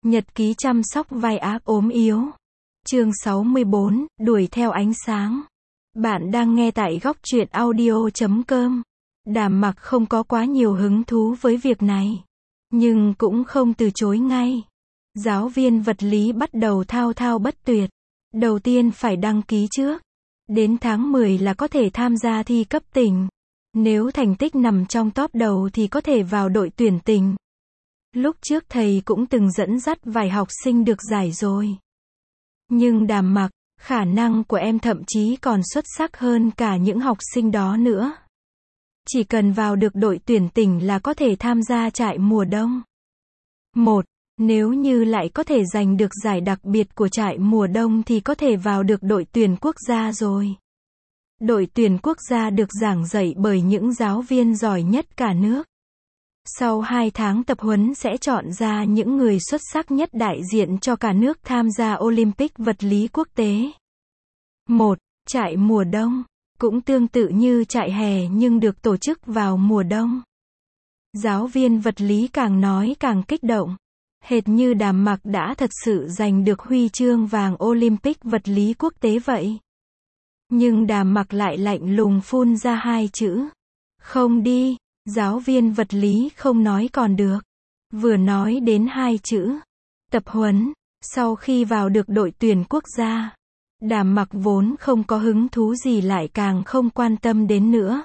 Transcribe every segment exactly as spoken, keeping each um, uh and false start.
Nhật ký chăm sóc vai ác ốm yếu. Chương sáu mươi bốn, đuổi theo ánh sáng. Bạn đang nghe tại góc truyện audio chấm com. Đàm Mặc không có quá nhiều hứng thú với việc này, nhưng cũng không từ chối ngay. Giáo viên vật lý bắt đầu thao thao bất tuyệt. Đầu tiên phải đăng ký trước. Đến tháng mười là có thể tham gia thi cấp tỉnh. Nếu thành tích nằm trong top đầu thì có thể vào đội tuyển tỉnh. Lúc trước thầy cũng từng dẫn dắt vài học sinh được giải rồi. Nhưng Đàm Mặc, khả năng của em thậm chí còn xuất sắc hơn cả những học sinh đó nữa. Chỉ cần vào được đội tuyển tỉnh là có thể tham gia trại mùa đông. Một, nếu như lại có thể giành được giải đặc biệt của trại mùa đông thì có thể vào được đội tuyển quốc gia rồi. Đội tuyển quốc gia được giảng dạy bởi những giáo viên giỏi nhất cả nước. Sau hai tháng tập huấn sẽ chọn ra những người xuất sắc nhất đại diện cho cả nước tham gia Olympic vật lý quốc tế. Một, trại mùa đông, cũng tương tự như trại hè nhưng được tổ chức vào mùa đông. Giáo viên vật lý càng nói càng kích động. Hệt như Đàm Mặc đã thật sự giành được huy chương vàng Olympic vật lý quốc tế vậy. Nhưng Đàm Mặc lại lạnh lùng phun ra hai chữ. Không đi. Giáo viên vật lý không nói còn được. Vừa nói đến hai chữ tập huấn, sau khi vào được đội tuyển quốc gia, Đàm Mặc vốn không có hứng thú gì lại càng không quan tâm đến nữa.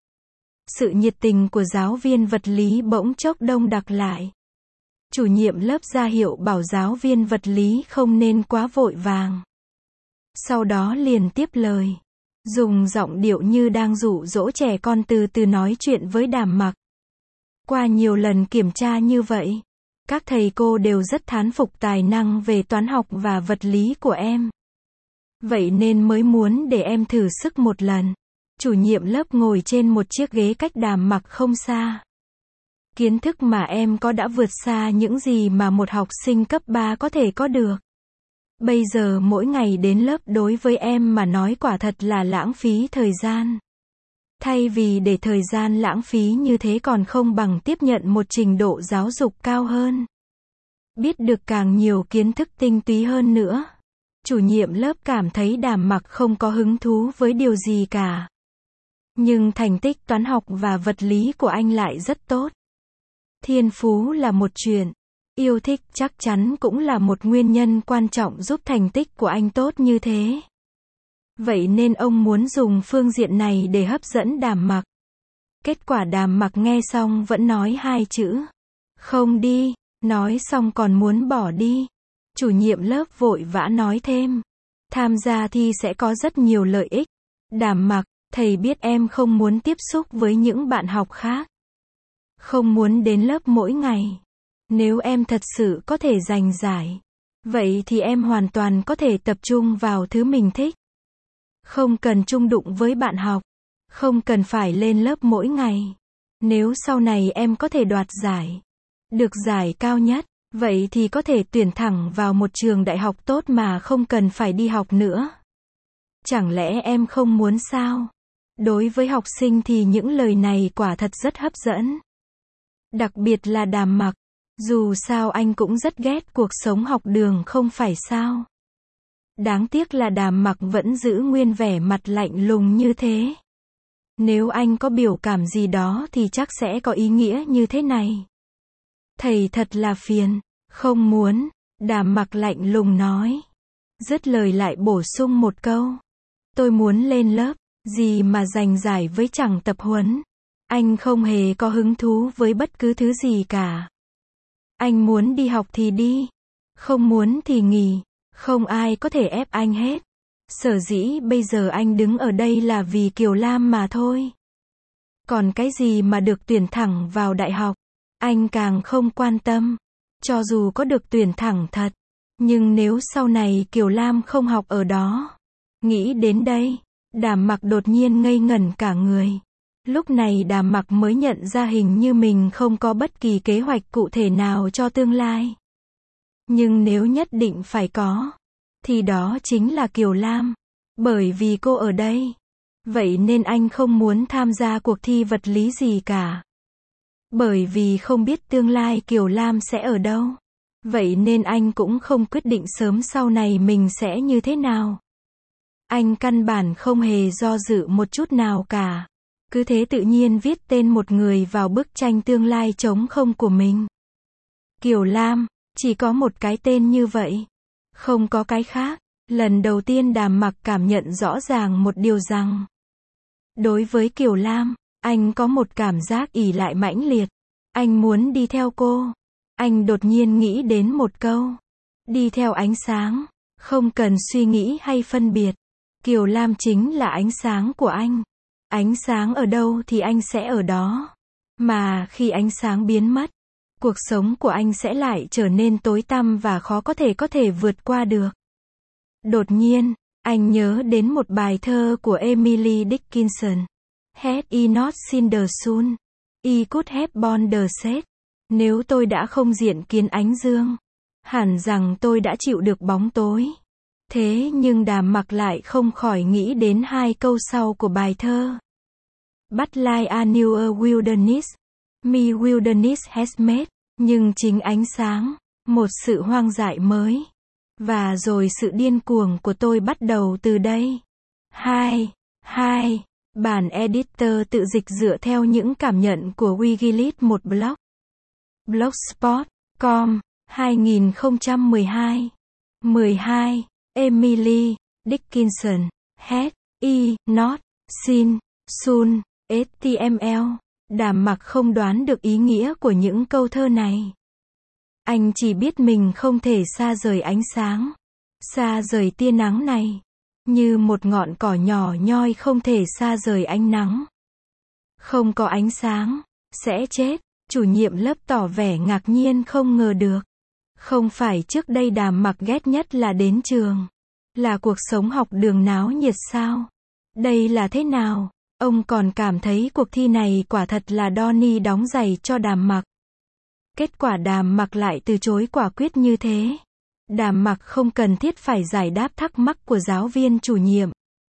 Sự nhiệt tình của giáo viên vật lý bỗng chốc đông đặc lại. Chủ nhiệm lớp ra hiệu bảo giáo viên vật lý không nên quá vội vàng. Sau đó liền tiếp lời, dùng giọng điệu như đang dụ dỗ trẻ con từ từ nói chuyện với Đàm Mặc. Qua nhiều lần kiểm tra như vậy, các thầy cô đều rất thán phục tài năng về toán học và vật lý của em. Vậy nên mới muốn để em thử sức một lần. Chủ nhiệm lớp ngồi trên một chiếc ghế cách Đàm Mặc không xa. Kiến thức mà em có đã vượt xa những gì mà một học sinh cấp ba có thể có được. Bây giờ mỗi ngày đến lớp đối với em mà nói quả thật là lãng phí thời gian. Thay vì để thời gian lãng phí như thế còn không bằng tiếp nhận một trình độ giáo dục cao hơn. Biết được càng nhiều kiến thức tinh túy hơn nữa. Chủ nhiệm lớp cảm thấy Đàm Mặc không có hứng thú với điều gì cả. Nhưng thành tích toán học và vật lý của anh lại rất tốt. Thiên phú là một chuyện. Yêu thích chắc chắn cũng là một nguyên nhân quan trọng giúp thành tích của anh tốt như thế. Vậy nên ông muốn dùng phương diện này để hấp dẫn Đàm Mặc. Kết quả Đàm Mặc nghe xong vẫn nói hai chữ. Không đi, nói xong còn muốn bỏ đi. Chủ nhiệm lớp vội vã nói thêm. Tham gia thi sẽ có rất nhiều lợi ích. Đàm Mặc, thầy biết em không muốn tiếp xúc với những bạn học khác. Không muốn đến lớp mỗi ngày. Nếu em thật sự có thể giành giải, vậy thì em hoàn toàn có thể tập trung vào thứ mình thích. Không cần chung đụng với bạn học. Không cần phải lên lớp mỗi ngày. Nếu sau này em có thể đoạt giải, được giải cao nhất, vậy thì có thể tuyển thẳng vào một trường đại học tốt mà không cần phải đi học nữa. Chẳng lẽ em không muốn sao? Đối với học sinh thì những lời này quả thật rất hấp dẫn. Đặc biệt là Đàm Mặc. Dù sao anh cũng rất ghét cuộc sống học đường không phải sao? Đáng tiếc là Đàm Mặc vẫn giữ nguyên vẻ mặt lạnh lùng như thế. Nếu anh có biểu cảm gì đó thì chắc sẽ có ý nghĩa như thế này. Thầy thật là phiền. Không muốn. Đàm Mặc lạnh lùng nói. Dứt lời lại bổ sung một câu. Tôi muốn lên lớp. Gì mà giành giải với chẳng tập huấn. Anh không hề có hứng thú với bất cứ thứ gì cả. Anh muốn đi học thì đi. Không muốn thì nghỉ. Không ai có thể ép anh hết. Sở dĩ bây giờ anh đứng ở đây là vì Kiều Lam mà thôi. Còn cái gì mà được tuyển thẳng vào đại học, anh càng không quan tâm. Cho dù có được tuyển thẳng thật, nhưng nếu sau này Kiều Lam không học ở đó. Nghĩ đến đây, Đàm Mặc đột nhiên ngây ngẩn cả người. Lúc này Đàm Mặc mới nhận ra hình như mình không có bất kỳ kế hoạch cụ thể nào cho tương lai. Nhưng nếu nhất định phải có, thì đó chính là Kiều Lam. Bởi vì cô ở đây. Vậy nên anh không muốn tham gia cuộc thi vật lý gì cả. Bởi vì không biết tương lai Kiều Lam sẽ ở đâu. Vậy nên anh cũng không quyết định sớm sau này mình sẽ như thế nào. Anh căn bản không hề do dự một chút nào cả. Cứ thế tự nhiên viết tên một người vào bức tranh tương lai trống không của mình. Kiều Lam, chỉ có một cái tên như vậy. Không có cái khác. Lần đầu tiên Đàm Mặc cảm nhận rõ ràng một điều rằng, đối với Kiều Lam, anh có một cảm giác ỷ lại mãnh liệt. Anh muốn đi theo cô. Anh đột nhiên nghĩ đến một câu. Đi theo ánh sáng. Không cần suy nghĩ hay phân biệt. Kiều Lam chính là ánh sáng của anh. Ánh sáng ở đâu thì anh sẽ ở đó. Mà khi ánh sáng biến mất, cuộc sống của anh sẽ lại trở nên tối tăm và khó có thể có thể vượt qua được. Đột nhiên, anh nhớ đến một bài thơ của Emily Dickinson. Had I not seen the sun, I could have borne the shade. Nếu tôi đã không diện kiến ánh dương, hẳn rằng tôi đã chịu được bóng tối. Thế nhưng Đàm Mặc lại không khỏi nghĩ đến hai câu sau của bài thơ. But like a newer wilderness, me wilderness has made. Nhưng chính ánh sáng, một sự hoang dại mới. Và rồi sự điên cuồng của tôi bắt đầu từ đây. hai. hai. Bản editor tự dịch dựa theo những cảm nhận của Wikileaks một blog. blogspot chấm com, hai nghìn không trăm mười hai. mười hai. Emily Dickinson, Had I not seen sun, ếch ti em lờ. Đàm Mặc không đoán được ý nghĩa của những câu thơ này. Anh chỉ biết mình không thể xa rời ánh sáng, xa rời tia nắng này. Như một ngọn cỏ nhỏ nhoi không thể xa rời ánh nắng. Không có ánh sáng, sẽ chết. Chủ nhiệm lớp tỏ vẻ ngạc nhiên không ngờ được. Không phải trước đây Đàm Mặc ghét nhất là đến trường. Là cuộc sống học đường náo nhiệt sao? Đây là thế nào? Ông còn cảm thấy cuộc thi này quả thật là Donnie đóng giày cho Đàm Mặc. Kết quả Đàm Mặc lại từ chối quả quyết như thế. Đàm Mặc không cần thiết phải giải đáp thắc mắc của giáo viên chủ nhiệm.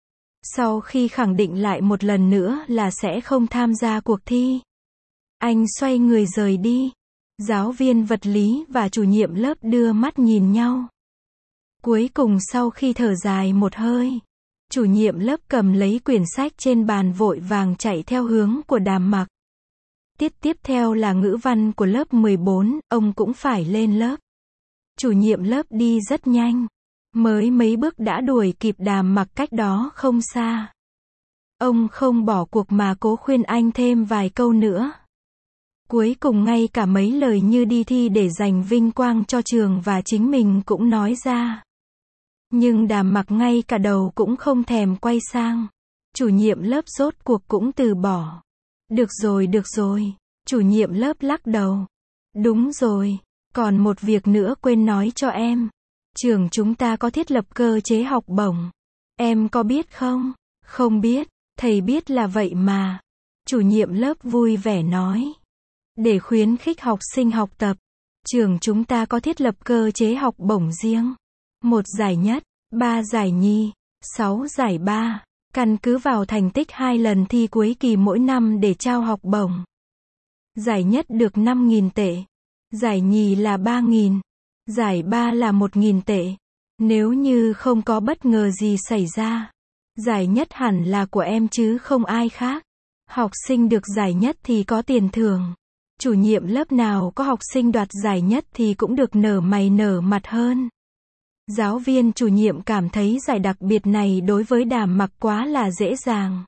Sau khi khẳng định lại một lần nữa là sẽ không tham gia cuộc thi, anh xoay người rời đi. Giáo viên vật lý và chủ nhiệm lớp đưa mắt nhìn nhau. Cuối cùng sau khi thở dài một hơi, chủ nhiệm lớp cầm lấy quyển sách trên bàn vội vàng chạy theo hướng của Đàm Mặc. Tiết tiếp theo là ngữ văn của lớp mười bốn, ông cũng phải lên lớp. Chủ nhiệm lớp đi rất nhanh. Mới mấy bước đã đuổi kịp Đàm Mặc cách đó không xa. Ông không bỏ cuộc mà cố khuyên anh thêm vài câu nữa. Cuối cùng ngay cả mấy lời như đi thi để giành vinh quang cho trường và chính mình cũng nói ra. Nhưng Đàm Mặc ngay cả đầu cũng không thèm quay sang. Chủ nhiệm lớp rốt cuộc cũng từ bỏ. Được rồi, được rồi. Chủ nhiệm lớp lắc đầu. Đúng rồi, còn một việc nữa quên nói cho em. Trường chúng ta có thiết lập cơ chế học bổng. Em có biết không? Không biết, thầy biết là vậy mà. Chủ nhiệm lớp vui vẻ nói. Để khuyến khích học sinh học tập, trường chúng ta có thiết lập cơ chế học bổng riêng. Một giải nhất, ba giải nhì, sáu giải ba. Căn cứ vào thành tích hai lần thi cuối kỳ mỗi năm để trao học bổng. Giải nhất được năm nghìn tệ. Giải nhì là ba nghìn. Giải ba là một nghìn tệ. Nếu như không có bất ngờ gì xảy ra, giải nhất hẳn là của em chứ không ai khác. Học sinh được giải nhất thì có tiền thưởng. Chủ nhiệm lớp nào có học sinh đoạt giải nhất thì cũng được nở mày nở mặt hơn. Giáo viên chủ nhiệm cảm thấy giải đặc biệt này đối với Đàm Mặc quá là dễ dàng.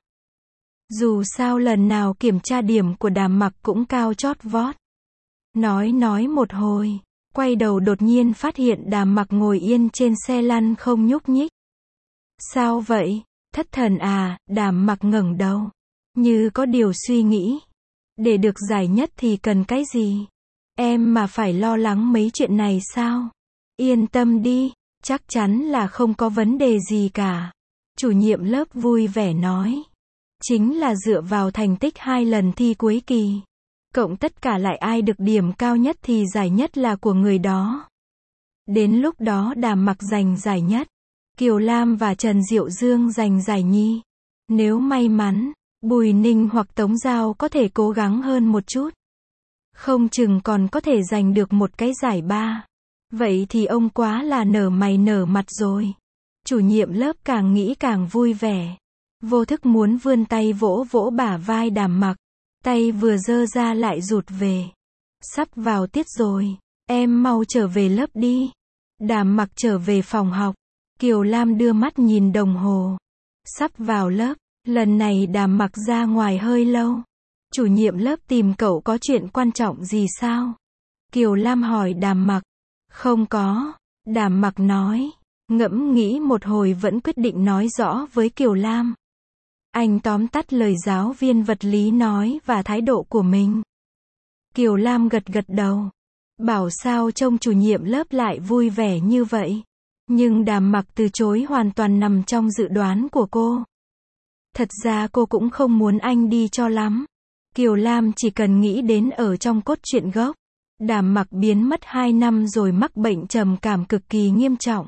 Dù sao lần nào kiểm tra điểm của Đàm Mặc cũng cao chót vót. Nói nói một hồi, quay đầu đột nhiên phát hiện Đàm Mặc ngồi yên trên xe lăn không nhúc nhích. Sao vậy? Thất thần à? Đàm Mặc ngẩng đầu, như có điều suy nghĩ. Để được giải nhất thì cần cái gì? Em mà phải lo lắng mấy chuyện này sao? Yên tâm đi, chắc chắn là không có vấn đề gì cả. Chủ nhiệm lớp vui vẻ nói. Chính là dựa vào thành tích hai lần thi cuối kỳ. Cộng tất cả lại ai được điểm cao nhất thì giải nhất là của người đó. Đến lúc đó Đàm Mặc giành giải nhất. Kiều Lam và Trần Diệu Dương giành giải nhì. Nếu may mắn, Bùi Ninh hoặc Tống Giao có thể cố gắng hơn một chút. Không chừng còn có thể giành được một cái giải ba. Vậy thì ông quá là nở mày nở mặt rồi. Chủ nhiệm lớp càng nghĩ càng vui vẻ. Vô thức muốn vươn tay vỗ vỗ bả vai Đàm Mặc. Tay vừa giơ ra lại rụt về. Sắp vào tiết rồi. Em mau trở về lớp đi. Đàm Mặc trở về phòng học. Kiều Lam đưa mắt nhìn đồng hồ. Sắp vào lớp. Lần này Đàm Mặc ra ngoài hơi lâu. Chủ nhiệm lớp tìm cậu có chuyện quan trọng gì sao? Kiều Lam hỏi Đàm Mặc. Không có. Đàm Mặc nói. Ngẫm nghĩ một hồi vẫn quyết định nói rõ với Kiều Lam. Anh tóm tắt lời giáo viên vật lý nói và thái độ của mình. Kiều Lam gật gật đầu. Bảo sao trông chủ nhiệm lớp lại vui vẻ như vậy. Nhưng Đàm Mặc từ chối hoàn toàn nằm trong dự đoán của cô. Thật ra cô cũng không muốn anh đi cho lắm. Kiều Lam chỉ cần nghĩ đến ở trong cốt truyện gốc. Đàm Mặc biến mất hai năm rồi mắc bệnh trầm cảm cực kỳ nghiêm trọng.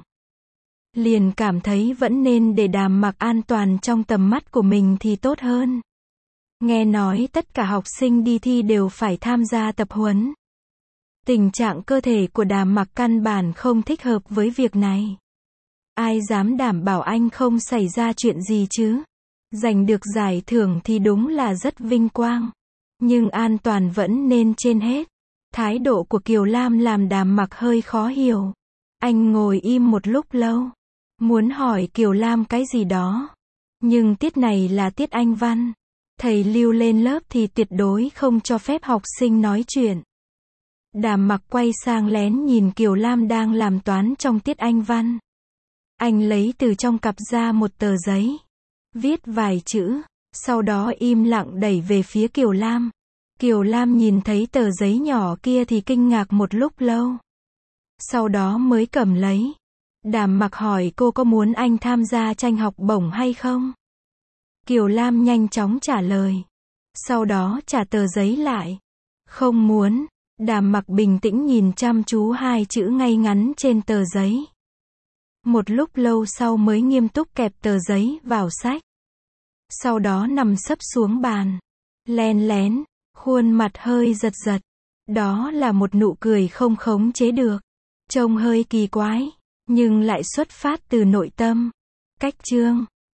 Liền cảm thấy vẫn nên để Đàm Mặc an toàn trong tầm mắt của mình thì tốt hơn. Nghe nói tất cả học sinh đi thi đều phải tham gia tập huấn. Tình trạng cơ thể của Đàm Mặc căn bản không thích hợp với việc này. Ai dám đảm bảo anh không xảy ra chuyện gì chứ? Giành được giải thưởng thì đúng là rất vinh quang. Nhưng an toàn vẫn nên trên hết. Thái độ của Kiều Lam làm Đàm Mặc hơi khó hiểu. Anh ngồi im một lúc lâu. Muốn hỏi Kiều Lam cái gì đó. Nhưng tiết này là tiết Anh văn. Thầy Lưu lên lớp thì tuyệt đối không cho phép học sinh nói chuyện. Đàm Mặc quay sang lén nhìn Kiều Lam đang làm toán trong tiết Anh văn. Anh lấy từ trong cặp ra một tờ giấy. Viết vài chữ. Sau đó im lặng đẩy về phía Kiều Lam. Kiều Lam nhìn thấy tờ giấy nhỏ kia thì kinh ngạc một lúc lâu. Sau đó mới cầm lấy. Đàm Mặc hỏi cô có muốn anh tham gia tranh học bổng hay không? Kiều Lam nhanh chóng trả lời. Sau đó trả tờ giấy lại. Không muốn. Đàm Mặc bình tĩnh nhìn chăm chú hai chữ ngay ngắn trên tờ giấy. Một lúc lâu sau mới nghiêm túc kẹp tờ giấy vào sách. Sau đó nằm sấp xuống bàn. Len lén. Khuôn mặt hơi giật giật. Đó là một nụ cười không khống chế được. Trông hơi kỳ quái. Nhưng lại xuất phát từ nội tâm. Cách chương.